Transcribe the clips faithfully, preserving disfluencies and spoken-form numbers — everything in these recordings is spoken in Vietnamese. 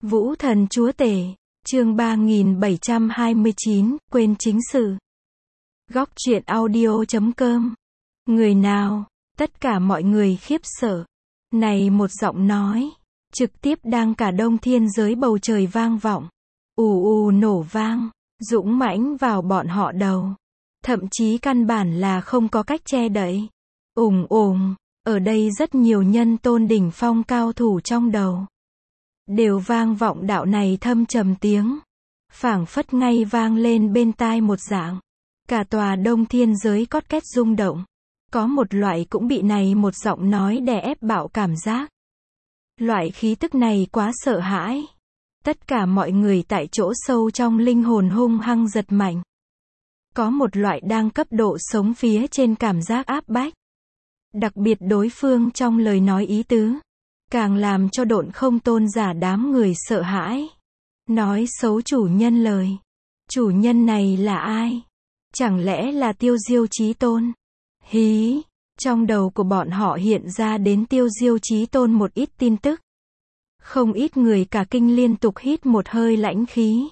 Vũ thần chúa tể, chương ba nghìn bảy trăm hai mươi chín, quên chính sự. Góc truyện audio chấm com. Người nào? Tất cả mọi người khiếp sợ. Này một giọng nói, trực tiếp đang cả đông thiên giới bầu trời vang vọng. Ù ù nổ vang, dũng mãnh vào bọn họ đầu. Thậm chí căn bản là không có cách che đậy. Ùng ùng, ở đây rất nhiều nhân tôn đỉnh phong cao thủ trong đầu. Đều vang vọng đạo này thâm trầm tiếng. Phảng phất ngay vang lên bên tai một dạng. Cả tòa đông thiên giới cót két rung động. Có một loại cũng bị này một giọng nói đè ép bạo cảm giác. Loại khí tức này quá sợ hãi. Tất cả mọi người tại chỗ sâu trong linh hồn hung hăng giật mạnh. Có một loại đang cấp độ sống phía trên cảm giác áp bách. Đặc biệt đối phương trong lời nói ý tứ. Càng làm cho độn không tôn giả đám người sợ hãi. Nói xấu chủ nhân lời. Chủ nhân này là ai? Chẳng lẽ là Tiêu Diêu Chí Tôn? Hí! Trong đầu của bọn họ hiện ra đến Tiêu Diêu Chí Tôn một ít tin tức. Không ít người cả kinh liên tục hít một hơi lãnh khí.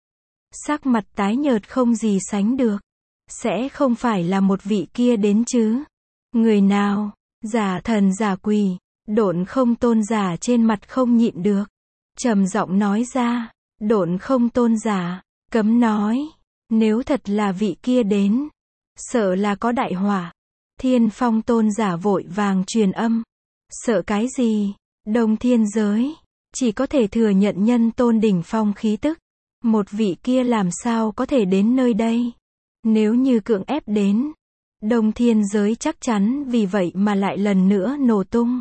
Sắc mặt tái nhợt không gì sánh được. Sẽ không phải là một vị kia đến chứ? Người nào? Giả thần giả quỷ. Độn không tôn giả trên mặt không nhịn được. Trầm giọng nói ra. Độn không tôn giả. Cấm nói. Nếu thật là vị kia đến. Sợ là có đại họa. Thiên phong tôn giả vội vàng truyền âm. Sợ cái gì? Đông thiên giới. Chỉ có thể thừa nhận nhân tôn đỉnh phong khí tức. Một vị kia làm sao có thể đến nơi đây? Nếu như cưỡng ép đến. Đông thiên giới chắc chắn vì vậy mà lại lần nữa nổ tung.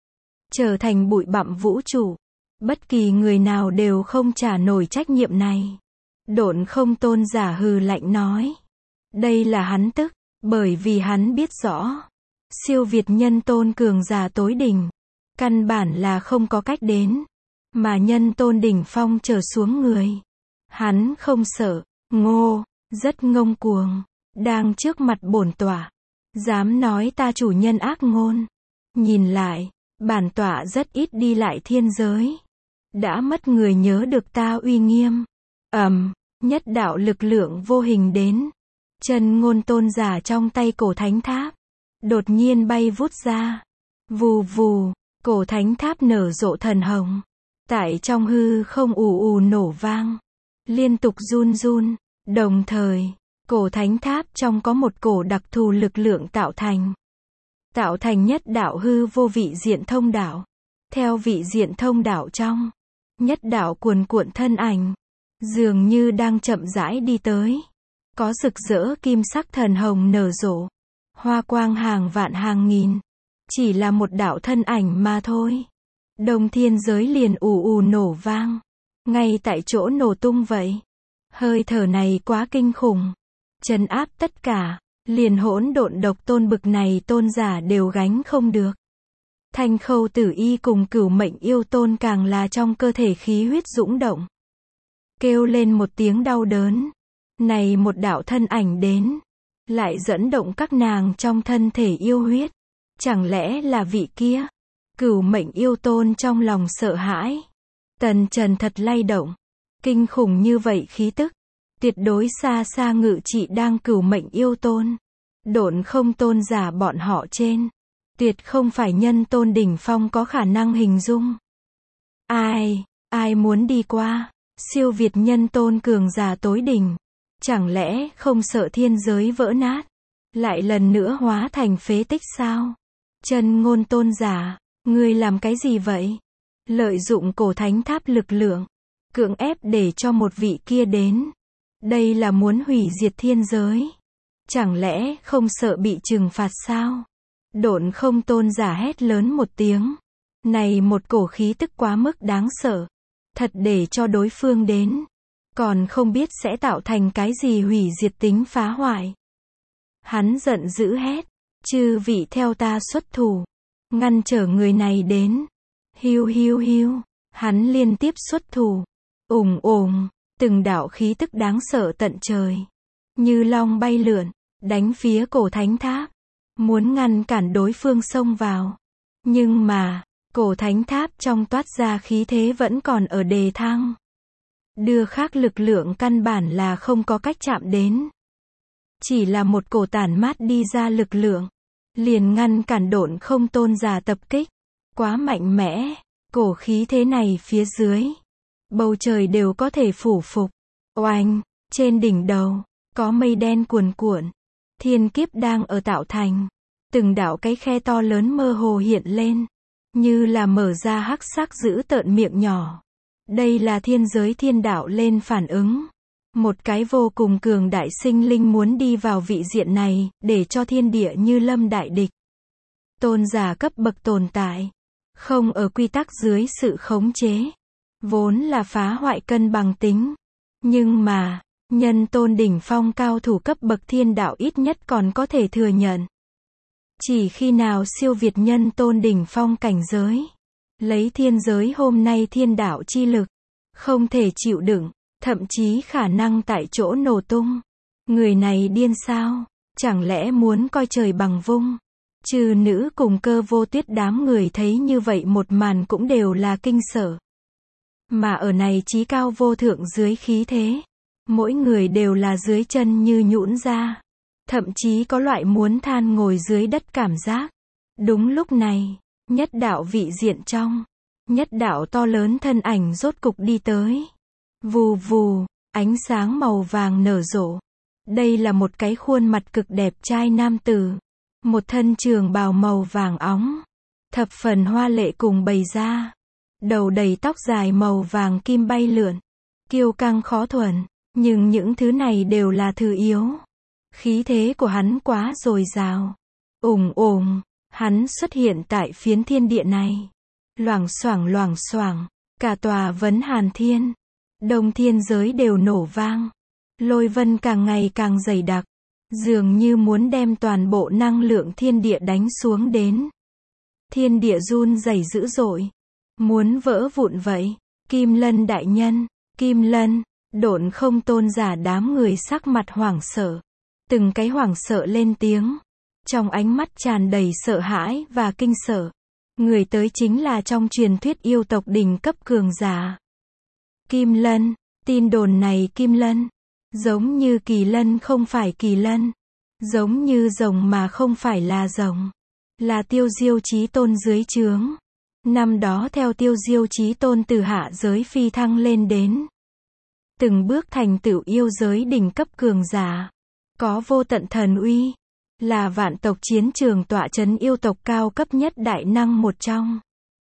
Trở thành bụi bặm vũ trụ. Bất kỳ người nào đều không trả nổi trách nhiệm này. Độn không tôn giả hừ lạnh nói. Đây là hắn tức, bởi vì hắn biết rõ. Siêu việt nhân tôn cường giả tối đỉnh. Căn bản là không có cách đến. Mà nhân tôn đỉnh phong trở xuống người. Hắn không sợ, ngô, rất ngông cuồng. Đang trước mặt bổn tọa. Dám nói ta chủ nhân ác ngôn. Nhìn lại. Bản tọa rất ít đi lại thiên giới. Đã mất người nhớ được ta uy nghiêm. Ầm, nhất đạo lực lượng vô hình đến. Chân ngôn tôn giả trong tay cổ thánh tháp. Đột nhiên bay vút ra. Vù vù, cổ thánh tháp nở rộ thần hồng. Tại trong hư không ù ù nổ vang. Liên tục run run. Đồng thời, cổ thánh tháp trong có một cổ đặc thù lực lượng tạo thành. Tạo thành nhất đạo hư vô vị diện thông đạo. Theo vị diện thông đạo trong. Nhất đạo cuồn cuộn thân ảnh. Dường như đang chậm rãi đi tới. Có rực rỡ kim sắc thần hồng nở rộ. Hoa quang hàng vạn hàng nghìn. Chỉ là một đạo thân ảnh mà thôi. Đông thiên giới liền ù ù nổ vang. Ngay tại chỗ nổ tung vậy. Hơi thở này quá kinh khủng. Trấn áp tất cả. Liền hỗn độn độc tôn bực này tôn giả đều gánh không được. Thanh khâu tử y cùng cửu mệnh yêu tôn càng là trong cơ thể khí huyết dũng động. Kêu lên một tiếng đau đớn. Này một đạo thân ảnh đến. Lại dẫn động các nàng trong thân thể yêu huyết. Chẳng lẽ là vị kia? Cửu mệnh yêu tôn trong lòng sợ hãi. Tần trần thật lay động. Kinh khủng như vậy khí tức. Tuyệt đối xa xa ngự trị đang cửu mệnh yêu tôn. Độn không tôn giả bọn họ trên. Tuyệt không phải nhân tôn đỉnh phong có khả năng hình dung. Ai, ai muốn đi qua. Siêu việt nhân tôn cường giả tối đỉnh. Chẳng lẽ không sợ thiên giới vỡ nát. Lại lần nữa hóa thành phế tích sao? Chân ngôn tôn giả. Ngươi làm cái gì vậy? Lợi dụng cổ thánh tháp lực lượng. Cưỡng ép để cho một vị kia đến. Đây là muốn hủy diệt thiên giới. Chẳng lẽ không sợ bị trừng phạt sao? Độn không tôn giả hét lớn một tiếng. Này một cổ khí tức quá mức đáng sợ. Thật để cho đối phương đến. Còn không biết sẽ tạo thành cái gì hủy diệt tính phá hoại. Hắn giận dữ hét. Chư vị theo ta xuất thủ. Ngăn trở người này đến. Hiu hiu hiu. Hắn liên tiếp xuất thủ. Ùng ùng. Từng đạo khí tức đáng sợ tận trời. Như long bay lượn. Đánh phía cổ thánh tháp. Muốn ngăn cản đối phương xông vào. Nhưng mà, Cổ thánh tháp trong toát ra khí thế vẫn còn ở đề thăng. Đưa khác lực lượng căn bản là không có cách chạm đến. Chỉ là một cổ tản mát đi ra lực lượng, liền ngăn cản Độn Không Tôn giả tập kích. Quá mạnh mẽ, cổ khí thế này phía dưới. Bầu trời đều có thể phủ phục. Oanh, trên đỉnh đầu, có mây đen cuồn cuộn. Thiên kiếp đang ở tạo thành. Từng đạo cái khe to lớn mơ hồ hiện lên. Như là mở ra hắc sắc dữ tợn miệng nhỏ. Đây là thiên giới thiên đạo lên phản ứng. Một cái vô cùng cường đại sinh linh muốn đi vào vị diện này, để cho thiên địa như lâm đại địch. Tôn giả cấp bậc tồn tại. Không ở quy tắc dưới sự khống chế. Vốn là phá hoại cân bằng tính. Nhưng mà, nhân tôn đỉnh phong cao thủ cấp bậc thiên đạo ít nhất còn có thể thừa nhận. Chỉ khi nào siêu việt nhân tôn đỉnh phong cảnh giới. Lấy thiên giới hôm nay thiên đạo chi lực. Không thể chịu đựng. Thậm chí khả năng tại chỗ nổ tung. Người này điên sao? Chẳng lẽ muốn coi trời bằng vung? Trừ nữ cùng Cơ Vô Tuyết đám người thấy như vậy một màn cũng đều là kinh sợ. Mà ở này chí cao vô thượng dưới khí thế. Mỗi người đều là dưới chân như nhũn ra. Thậm chí có loại muốn than ngồi dưới đất cảm giác. Đúng lúc này, nhất đạo vị diện trong. Nhất đạo to lớn thân ảnh rốt cục đi tới. Vù vù, ánh sáng màu vàng nở rộ. Đây là một cái khuôn mặt cực đẹp trai nam tử. Một thân trường bào màu vàng óng. Thập phần hoa lệ cùng bày ra. Đầu đầy tóc dài màu vàng kim bay lượn. Kiêu căng khó thuần. Nhưng những thứ này đều là thứ yếu. Khí thế của hắn quá dồi dào. Ùng ùng, hắn xuất hiện tại phiến thiên địa này. Loảng xoảng loảng xoảng, cả tòa Vấn Hàn Thiên. Đông thiên giới đều nổ vang. Lôi vân càng ngày càng dày đặc. Dường như muốn đem toàn bộ năng lượng thiên địa đánh xuống đến. Thiên địa run rẩy dữ dội. Muốn vỡ vụn vậy. Kim Lân đại nhân, Kim Lân, Độn Không Tôn giả đám người sắc mặt hoảng sợ. Từng cái hoảng sợ lên tiếng. Trong ánh mắt tràn đầy sợ hãi và kinh sợ. Người tới chính là trong truyền thuyết yêu tộc đỉnh cấp cường giả. Kim Lân, tin đồn này Kim Lân. Giống như kỳ lân không phải kỳ lân. Giống như rồng mà không phải là rồng. Là Tiêu Diêu Chí Tôn dưới trướng. Năm đó theo Tiêu Diêu Chí Tôn từ hạ giới phi thăng lên đến. Từng bước thành tựu yêu giới đỉnh cấp cường giả. Có vô tận thần uy. Là vạn tộc chiến trường tọa trấn yêu tộc cao cấp nhất đại năng một trong.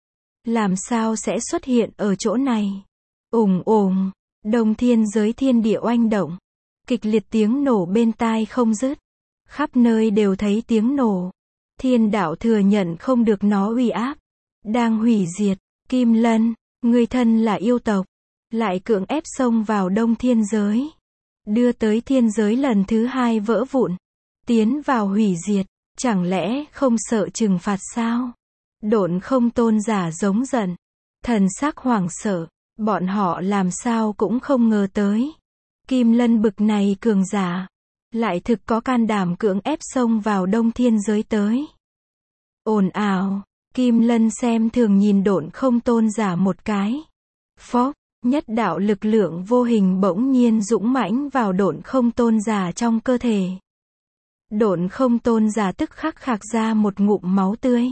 Làm sao sẽ xuất hiện ở chỗ này? Ùng ùng, đông thiên giới thiên địa oanh động. Kịch liệt tiếng nổ bên tai không dứt. Khắp nơi đều thấy tiếng nổ. Thiên đạo thừa nhận không được nó uy áp. Đang hủy diệt. Kim Lân, người thân là yêu tộc. Lại cưỡng ép xông vào đông thiên giới. Đưa tới thiên giới lần thứ hai vỡ vụn. Tiến vào hủy diệt. Chẳng lẽ không sợ trừng phạt sao? Độn Không Tôn giả giống giận. Thần sắc hoảng sợ. Bọn họ làm sao cũng không ngờ tới. Kim Lân bực này cường giả. Lại thực có can đảm cưỡng ép xông vào đông thiên giới tới. Ồn ào. Kim Lân xem thường nhìn Độn Không Tôn giả một cái. Phốc, nhất đạo lực lượng vô hình bỗng nhiên dũng mãnh vào Độn Không Tôn giả trong cơ thể. Độn Không Tôn giả tức khắc khạc ra một ngụm máu tươi.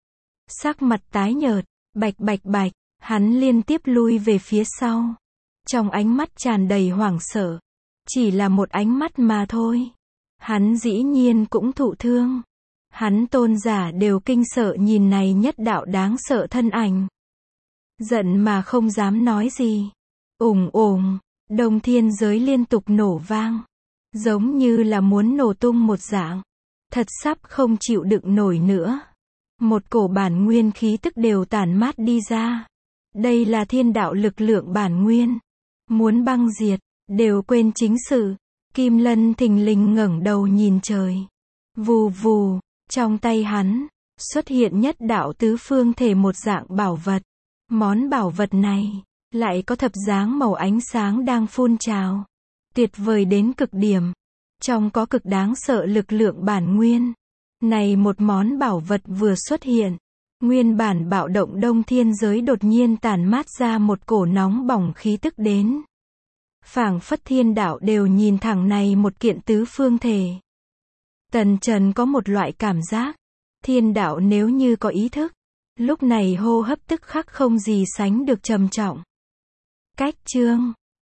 Sắc mặt tái nhợt, bạch bạch bạch, hắn liên tiếp lui về phía sau. Trong ánh mắt tràn đầy hoảng sợ. Chỉ là một ánh mắt mà thôi. Hắn dĩ nhiên cũng thụ thương. Hắn tôn giả đều kinh sợ nhìn này nhất đạo đáng sợ thân ảnh. Giận mà không dám nói gì. Ùng ùng, đông thiên giới liên tục nổ vang. Giống như là muốn nổ tung một dạng. Thật sắp không chịu đựng nổi nữa. Một cổ bản nguyên khí tức đều tản mát đi ra. Đây là thiên đạo lực lượng bản nguyên. Muốn băng diệt, đều quên chính sự. Kim Lân thình lình ngẩng đầu nhìn trời. Vù vù, trong tay hắn, xuất hiện nhất đạo tứ phương thể một dạng bảo vật. Món bảo vật này, lại có thập dáng màu ánh sáng đang phun trào. Tuyệt vời đến cực điểm. Trong có cực đáng sợ lực lượng bản nguyên. Này một món bảo vật vừa xuất hiện. Nguyên bản bạo động đông thiên giới đột nhiên tản mát ra một cổ nóng bỏng khí tức đến. Phảng phất thiên đạo đều nhìn thẳng này một kiện tứ phương thể. Tần Trần có một loại cảm giác, thiên đạo nếu như có ý thức, lúc này hô hấp tức khắc không gì sánh được trầm trọng. Cách chương